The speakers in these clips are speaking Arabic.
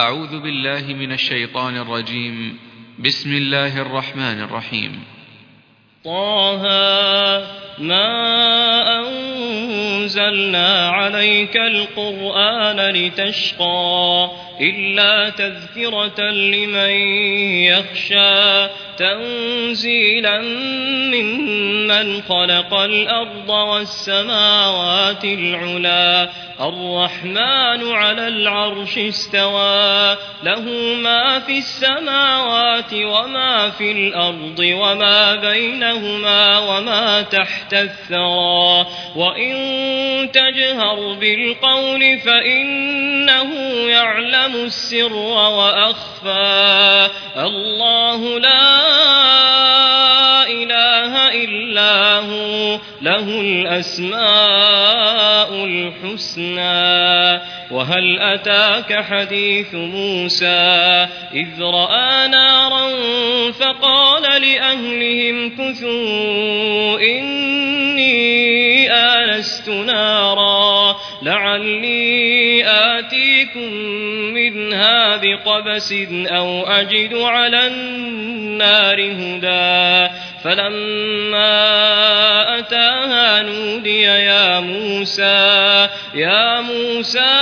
أعوذ بالله من الشيطان الرجيم. بسم الله الرحمن الرحيم. طه ما أنزلنا عليك القرآن لتشقى إلا تذكرة لمن يخشى تنزيلا ممن خلق الأرض والسماوات العلى الرحمن على العرش استوى له ما في السماوات وما في الأرض وما بينهما وما تحت الثرى وإن تجهر بالقول فإنه يعلم السر وأخفى الله لا إله إلا هو له الأسماء الحسنى. وهل أتاك حديث موسى إذ رأى نارا فقال لأهلهم كثوا إني آنست نارا لعلي آتيكم منها بقبس أو أجد على النار هدى فلما أتاها نودي يا موسى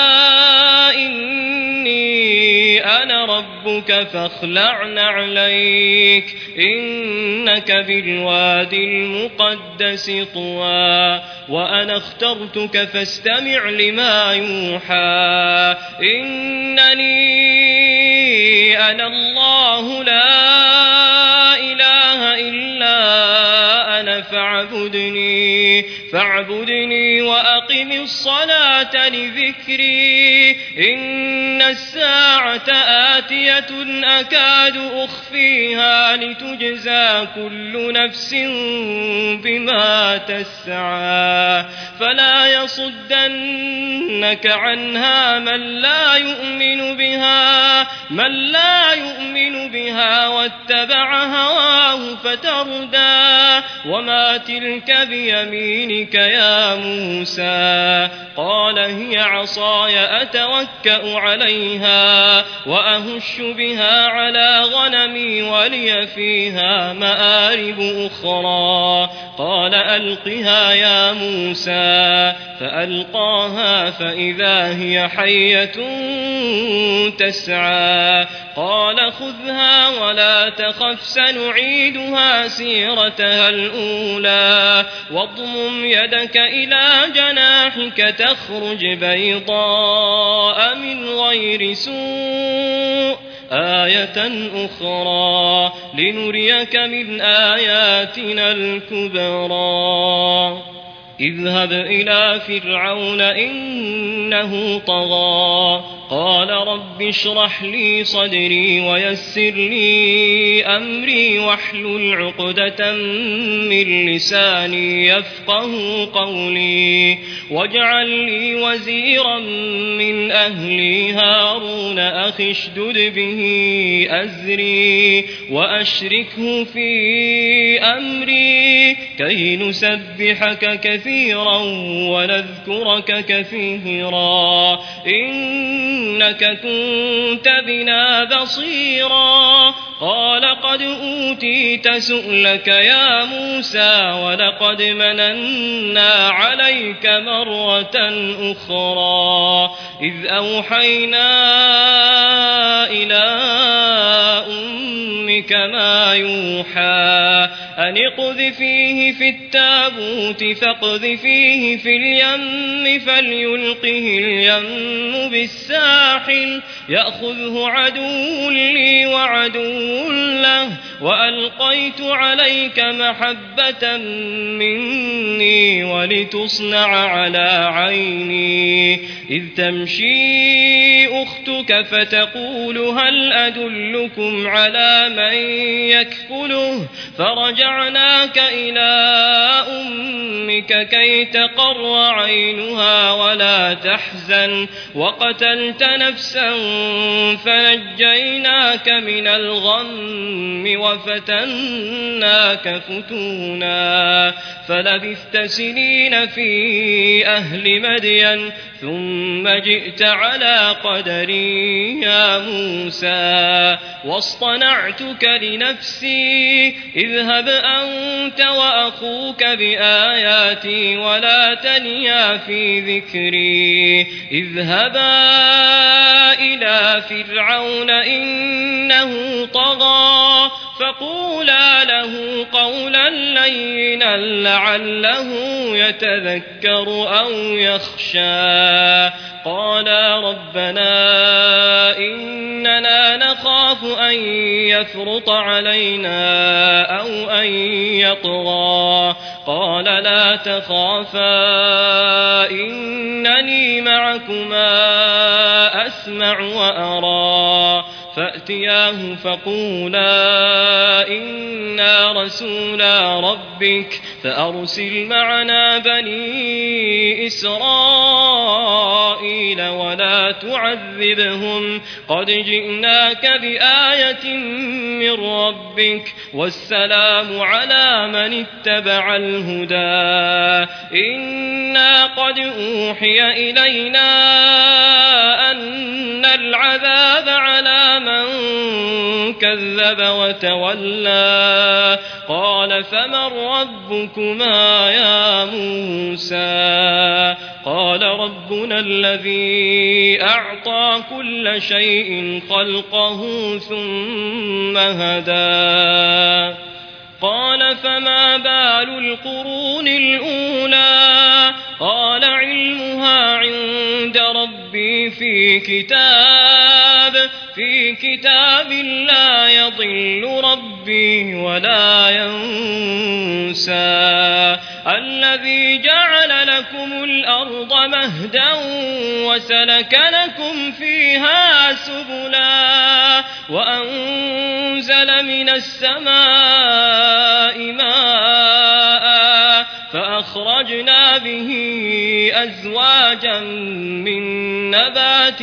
إني أنا ربك فاخلع نعليك إنك بالواد المقدس طوى وأنا اخترتك فاستمع لما يوحى إنني أنا الله لا إله إلا أنا فاعبدني وأقم الصلاة لذكري إن الساعة آتية أكاد أخفيها لتجزى كل نفس بما تسعى فلا يصدنك عنها من لا يؤمن بها واتبع هواه فتردى وما تلك بيمينك يا موسى قال هي عصاي أتوكأ عليها وأهش بها على غنمي ولي فيها مآرب أخرى قال ألقها يا موسى فألقاها فإذا هي حية تسعى قال خذها ولا تخف سنعيدها سيرتها الأولى واضمم يدك إلى جناحك تخرج بيضاء من غير سوء آية أخرى لنريك من آياتنا الكبرى اذهب إلى فرعون إنه طغى قال رب اشرح لي صدري ويسر لي أمري واحلل عقدة من لساني يفقه قولي واجعل لي وزيرا من أهلي هارون أخي اشدد به أزري وأشركه في أمري كي نسبحك كثيرا ونذكرك كثيرا إنك كنت بنا بصيرا قال قد أوتيت سؤلك يا موسى ولقد مننا عليك مرة أخرى إذ أوحينا إلى أمك ما يوحى أن اقذفيه في التابوت فاقذفيه في اليم فليلقه اليم بالساحل يأخذه عدو لي وعدو له وألقيت عليك محبة مني ولتصنع على عيني إذ تمشي أختك فتقول هل أدلكم على من يكفله فرجعناك إلى أمك كي تقر عينها ولا تحزن وقتلت نفسا فنجيناك من الغم وفتناك فتونا فلبثت سنين في أهل مدين ثم جئت على قدر أدري يا موسى واصطنعتك لنفسي اذهب أنت وأخوك بآياتي ولا تنيا في ذكري اذهبا إلى فرعون إنه طغى فقولا له قولا لينا لعله يتذكر أو يخشى قالا ربنا إننا نخاف أن يفرط علينا أو أن يطغى قال لا تخافا إنني معكما أسمع وأرى فأتياه فقولا إنا رسولا ربك فأرسل معنا بني إسرائيل ولا تعذبهم قد جئناك بآية من ربك والسلام على من اتبع الهدى إنا قد أوحي إلينا أن العذاب على من كذب وتولى قال فمن ربكما يا موسى قال ربنا الذي أعطى كل شيء خلقه ثم هدى قال فما بال القرون الأولى قال علمها عند ربي في كتاب لا يضل ربي ولا ينسى الذي جعل لكم الأرض مهدا وسلك لكم فيها سبلا وأنزل من السماء ماء فأخرجنا به أزواجا من نبات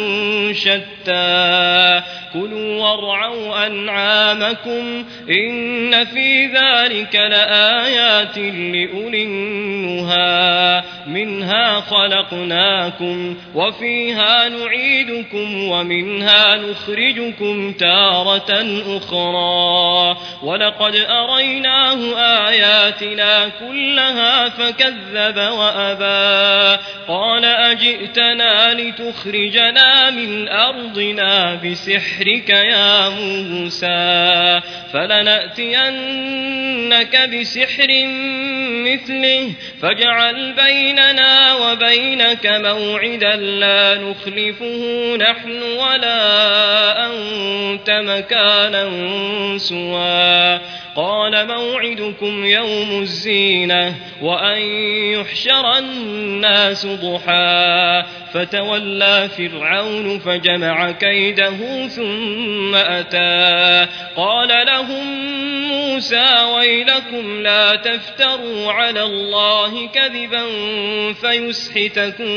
شتى كلوا وارعوا أنعامكم إن في ذلك لآيات لأولي النهى منها خلقناكم وفيها نعيدكم ومنها نخرجكم تارة أخرى ولقد أريناه آياتنا كلها فكذب وأبى قال أجئتنا لتخرجنا من أرضنا بسحرك يا موسى فلنأتينك بسحر مثله فاجعل بيننا وبينك موعدا لا نخلفه نحن ولا أنت مكانا سوى قال موعدكم يوم الزينة وأن يحشر الناس ضحى فتولى فرعون فجمع كيده ثم أتى قال لهم موسى ويلكم لا تفتروا على الله كذبا فيسحتكم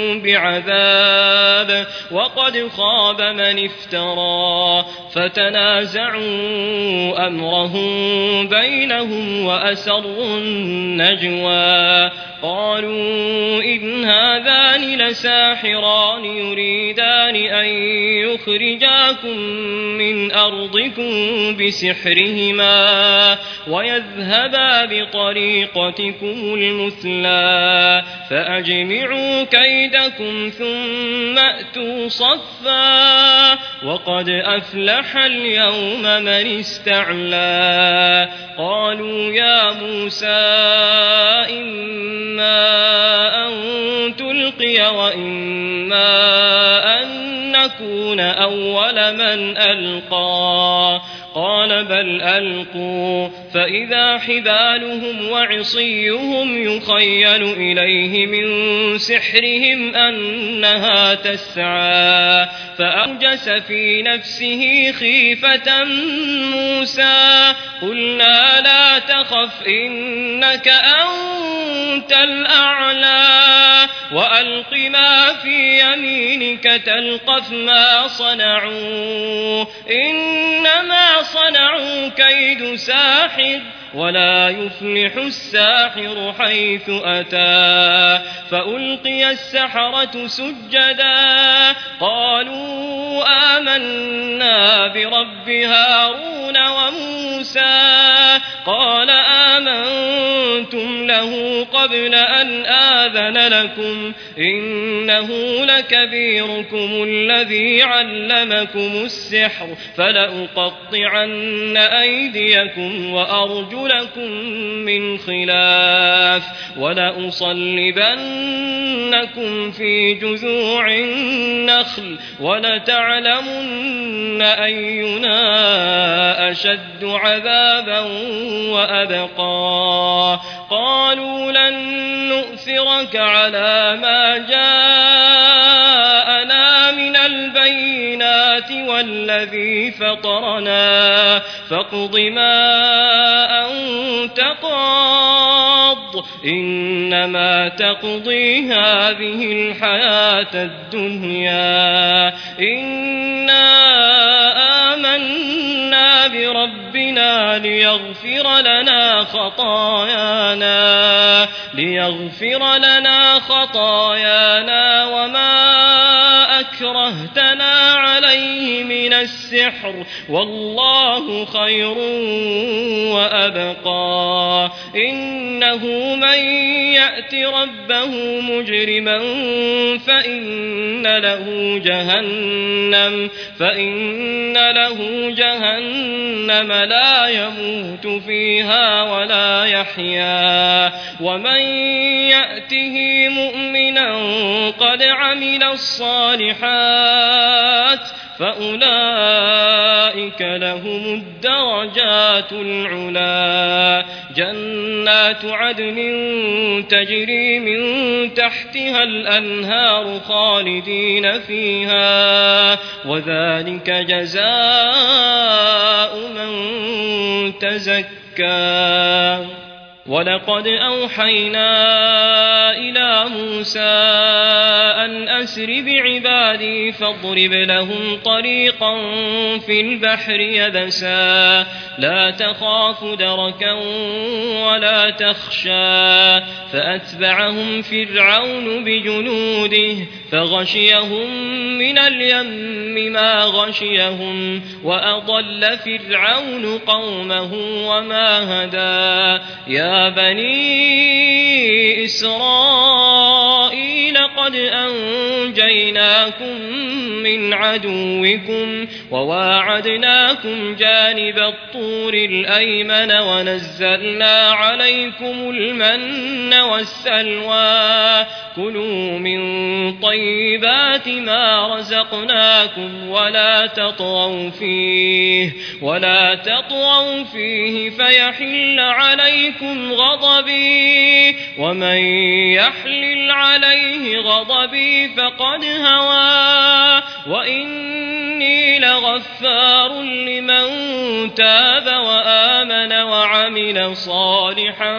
بعذاب وقد خاب من افترى فتنازعوا أمرهم بينهم وأسروا النجوى قالوا إن هذان لساحران يريدان أن يخرجاكم من أرضكم بسحرهما ويذهبا بطريقتكم المثلى فأجمعوا كيدكم ثم أتوا صفا وقد أفلح اليوم من استعلى قالوا يا موسى إما أن تلقي وإما أن نكون أول من ألقى قال بل ألقوا فإذا حبالهم وعصيهم يخيل إليه من سحرهم أنها تسعى فأوجس في نفسه خيفة موسى قلنا لا تخف إنك أنت الأعلى وألق ما في يمينك تلقف ما صنعوا إنما صنعوا كيد ساحر ولا يفلح الساحر حيث أتى فألقي السحرة سجدا قالوا آمنا برب هارون وموسى قال آمنتم له قبل أن آذن لكم إنه لكبيركم الذي علمكم السحر فلأقطعن أيديكم وأرجلكم من خلاف ولأصلبنكم في جذوع النخل ولتعلمن أينا أشد عذابا وأبقى قالوا لن نؤثرك على ما جاءنا من البينات والذي فطرنا فاقض ما أنت قاض إنما تقضي هذه الحياة الدنيا إنا آمنا بربنا ليغفر لنا خطايانا وما أكرهتنا عليه من السحر والله خير وأبقى إنه من يأت ربه مجرما فإن له جهنم لا يموت فيها ولا يحيا ومن يأته مؤمنا قد عمل الصالحات فأولئك لهم الدرجات العلا جنات عدن تجري من تحتها الأنهار خالدين فيها وذلك جزاء من تزكى ولقد أوحينا إلى موسى أن أسر بعبادي فاضرب لهم طريقا في البحر يبسا لا تخاف دركا ولا تخشى فأتبعهم فرعون بجنوده فغشيهم من اليم ما غشيهم وأضل فرعون قومه وما هدى يا بني إسرائيل قد أنجيناكم من عدوكم وواعدناكم جانب الطور الأيمن ونزلنا عليكم المن والسلوى كلوا من طيبات ما رزقناكم ولا تطغوا فيه فيحل عليكم غضبي ومن يحلل عليه غضبي فقد هوى وإني لغفار لمن تاب وآمن وعمل صالحا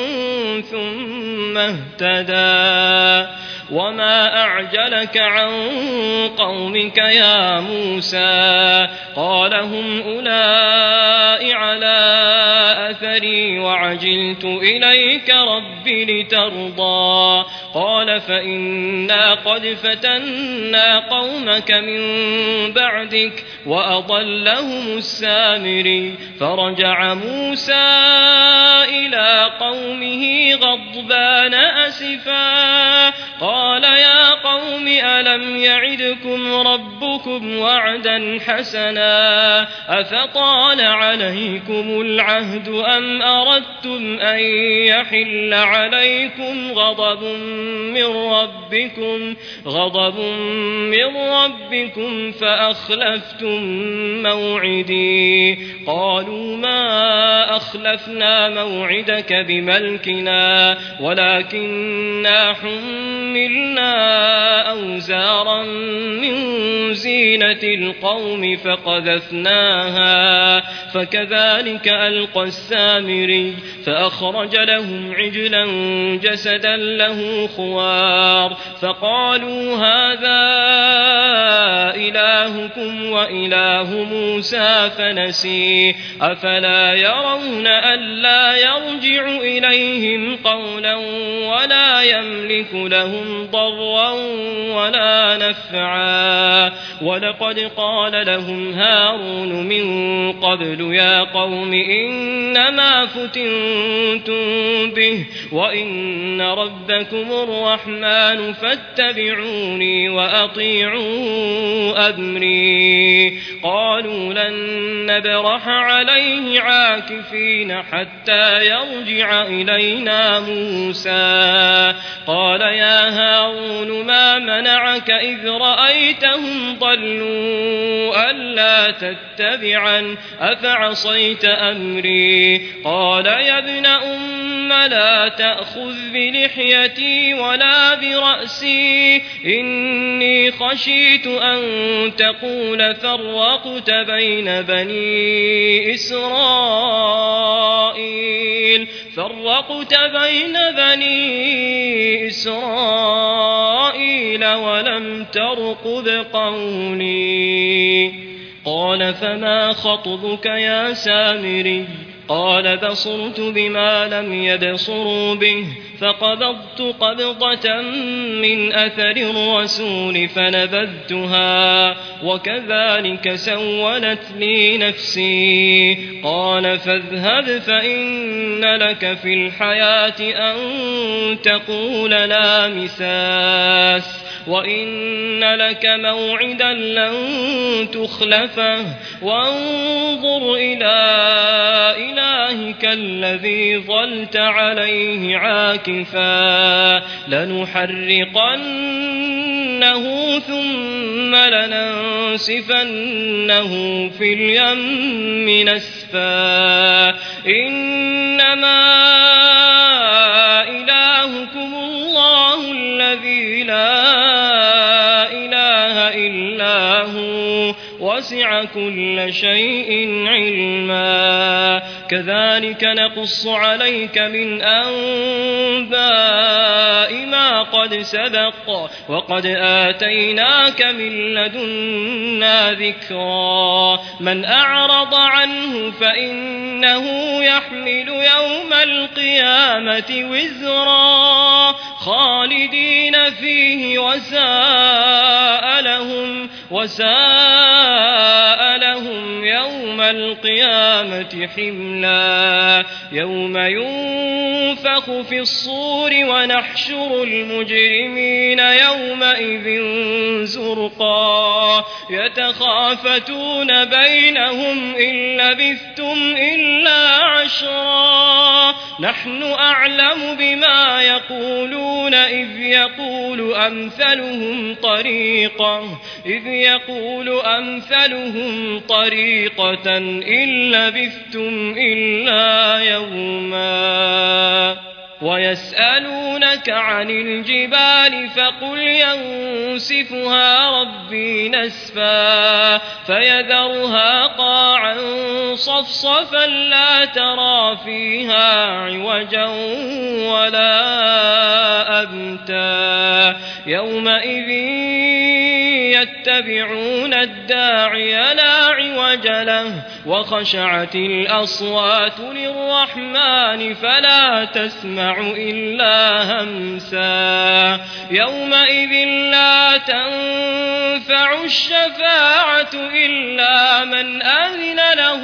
ثم اهتدى وما أعجلك عن قومك يا موسى قال هم أولئك على أثري وعجلت إليك رب لترضى قال فإنا قد فتنا قومك من بعدك وأضلهم السامري فرجع موسى إلى قومه غضبان أسفا قال يا قوم ألم يعدكم ربكم وعدا حسنا أفطال عليكم العهد أم أردتم أن يحل عليكم غضب من ربكم فأخلفتم موعدي قالوا ما أخلفنا موعدك بملكنا ولكننا حملنا أوزارا من زينة القوم فقذفناها فكذلك ألقى السامري فأخرج لهم عجلا جسدا له خوار فقالوا هذا إلهكم وإله موسى فنسي أفلا يرون ألا يرجع إليهم قولا ولا يملك لهم ضرا ولا نفعا ولقد قال لهم هارون من قبل يا قوم إنما فتنتم به وإن ربكم الرحمن فاتبعوني وأطيعوا أمري قالوا لن نبرح عليه عاكفين حتى يرجع إلينا موسى قال يا هارون ما منعك إذ رأيتهم ضلوا ألا تتبعا أفعصيت أمري قال يا ابن لا تأخذ بلحيتي ولا برأسي إني خشيت أن تقول فرقت بين بني إسرائيل ولم ترقب قولي قال فما خطبك يا سامري قال بصرت بما لم يبصروا به فقبضت قبضة من أثر الرسول فنبذتها وكذلك سولت لي نفسي قال فاذهب فإن لك في الحياة أن تقول لا مساس وإن لك موعدا لن تخلفه وانظر إلى إلهك الذي ظلت عليه عاكفا لنحرقنه ثم لننسفنه في اليم نسفا إنما إلهكم الله الذي لا إله إلا هو وسع كل شيء علما كذلك نقص عليك من أنباء ما قد سبق وقد آتيناك من لدنا ذكرا من أعرض عنه فإنه يحمل يوم القيامة وزرا خالدين فيه وساء لهم يوم القيامة حملا يوم ينفخ في الصور ونحشر المجرمين يومئذ زرقا يتخافتون بينهم إن لبثتم إلا عشرا نحن أعلم بما يقولون إذ يقول أمثلهم طريقة إن لبثتم إلا يوما ويسألونك عن الجبال فقل ينسفها ربي نسفا فيذرها قاعا صفصفا لا ترى فيها عوجا ولا أمتا يومئذ يتبعون الداعي لا عوج له وخشعت الأصوات للرحمن فلا تسمع إلا همسا يومئذ لا تنفع الشفاعة إلا من أذن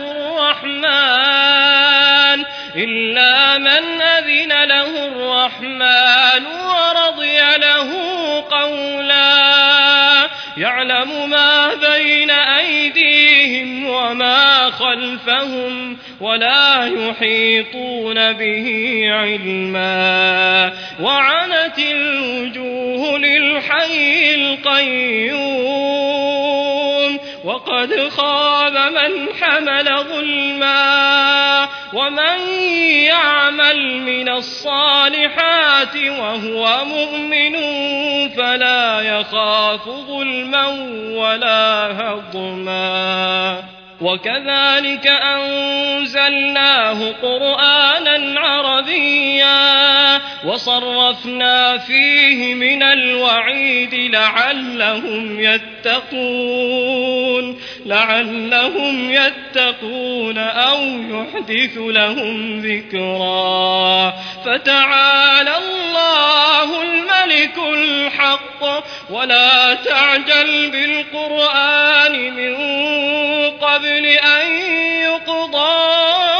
له الرحمن ورضي له قولا يعلم ما بين أيديهم وما خلفهم ولا يحيطون به علما وعنت الوجوه للحي القيوم وقد خاب من حمل ظلما ومن يعمل من الصالحات وهو مؤمن فلا يخاف ظلما ولا هضما وكذلك أنزلناه قرآنا عربيا وصرفنا فيه من الوعيد لعلهم يتقون أو يحدث لهم ذكرا فتعالى الله الملك الحق ولا تعجل بالقرآن من قبل أن يقضى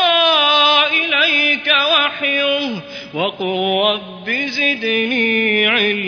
إليك وحيه وقل رب زدني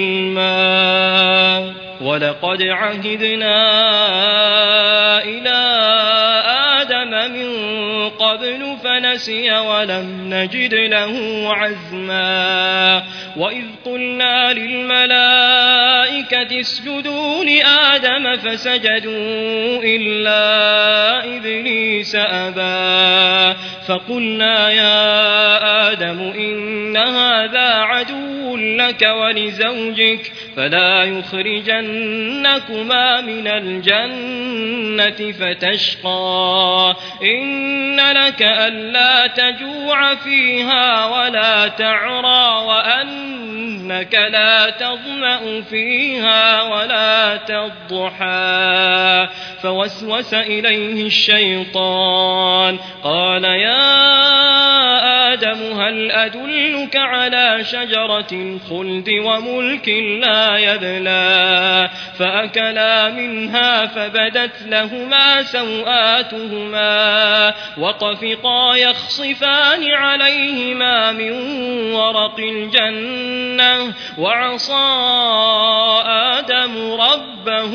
علما ولقد عهدنا إلى آدم من قبل فنسي ولم نجد له عزما وإذ قلنا للملائكة اسجدوا لآدم فسجدوا إلا إبليس أبى فقلنا يا آدم إن هذا عدو لك ولزوجك فلا يخرجنكما من الجنة فتشقى إن لك ألا تجوع فيها ولا تعرى وأنك لا تظمأ فيها ولا تضحى فوسوس إليه الشيطان قال يا آدم هل أدلك على شجرة الخلد وملك لا يبلى فأكلا منها فبدت لهما سوآتهما وطفقا يخصفان عليهما من ورق الجنة وعصى آدم ربه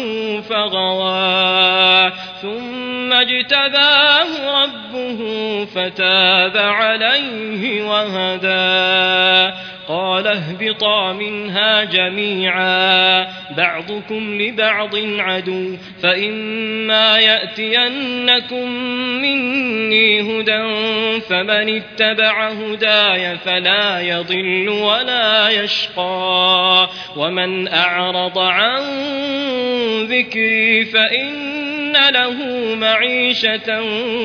فغوى ثم اجتباه ربه فتاب عليه وهدى قال اهبطا منها جميعا بعضكم لبعض عدو فإما يأتينكم مني هدى فمن اتبع هداي فلا يضل ولا يشقى ومن أعرض عن ذكري فإن له معيشة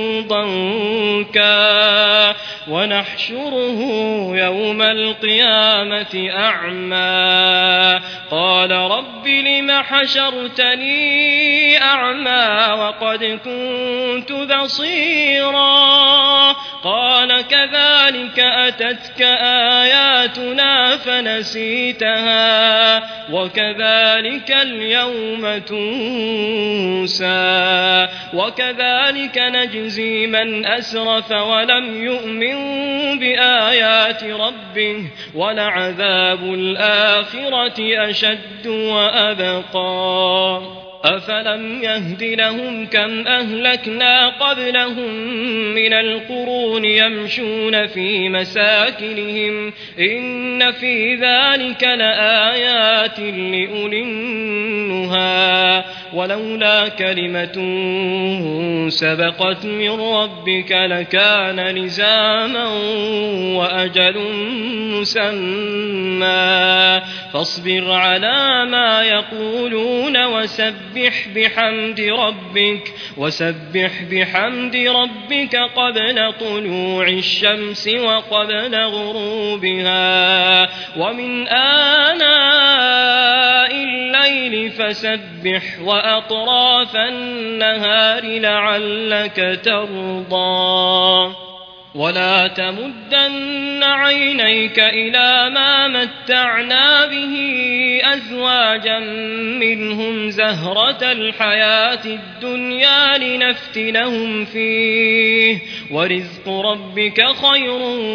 ضنكا ونحشره يوم القيامة أعمى قال رب لم حشرتني أعمى وقد كنت بصيرا قال كذلك أتتك آياتنا فنسيتها وكذلك اليوم تنسى وكذلك نجزي من أسرف ولم يؤمن بآيات ربه ولعذاب الآخرة أشد وأبقى أفلم يهد لهم كم أهلكنا قبلهم من القرون يمشون في مساكنهم إن في ذلك لآيات لأولي النهى ولولا كلمة سبقت من ربك لكان لزاما وأجل مسمى فاصبر على ما يقولون وسبح بحمد ربك قبل طلوع الشمس وقبل غروبها ومن آناء الليل فسبح وأطراف النهار لعلك ترضى ولا تمدن عينيك إلى ما متعنا به أزواجا منهم زهرة الحياة الدنيا لنفتنهم فيه ورزق ربك خير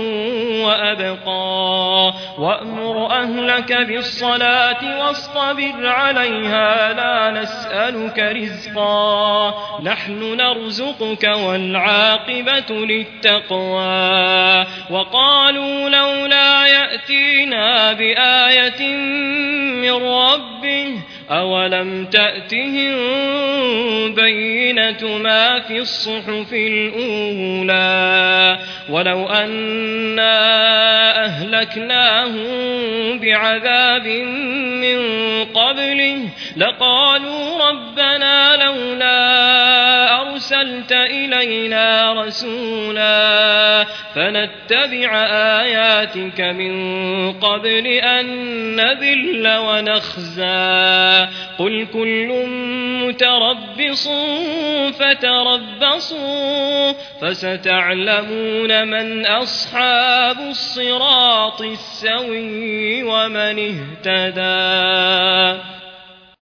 وأبقى وأمر أهلك بالصلاة واصطبر عليها لا نسألك رزقا نحن نرزقك والعاقبة للتقوى وقالوا لولا يأتينا بآية من ربه أولم تأتهم البينة ما في الصحف الأولى ولو أنا أهلكناهم بعذاب من قبله لقالوا ربنا لولا أرسلت إلينا رسولا فنتبع آياتك من قبل أن نذل ونخزى قل كل متربص فتربصوا فستعلمون من أصحاب الصراط السوي ومن اهتدى.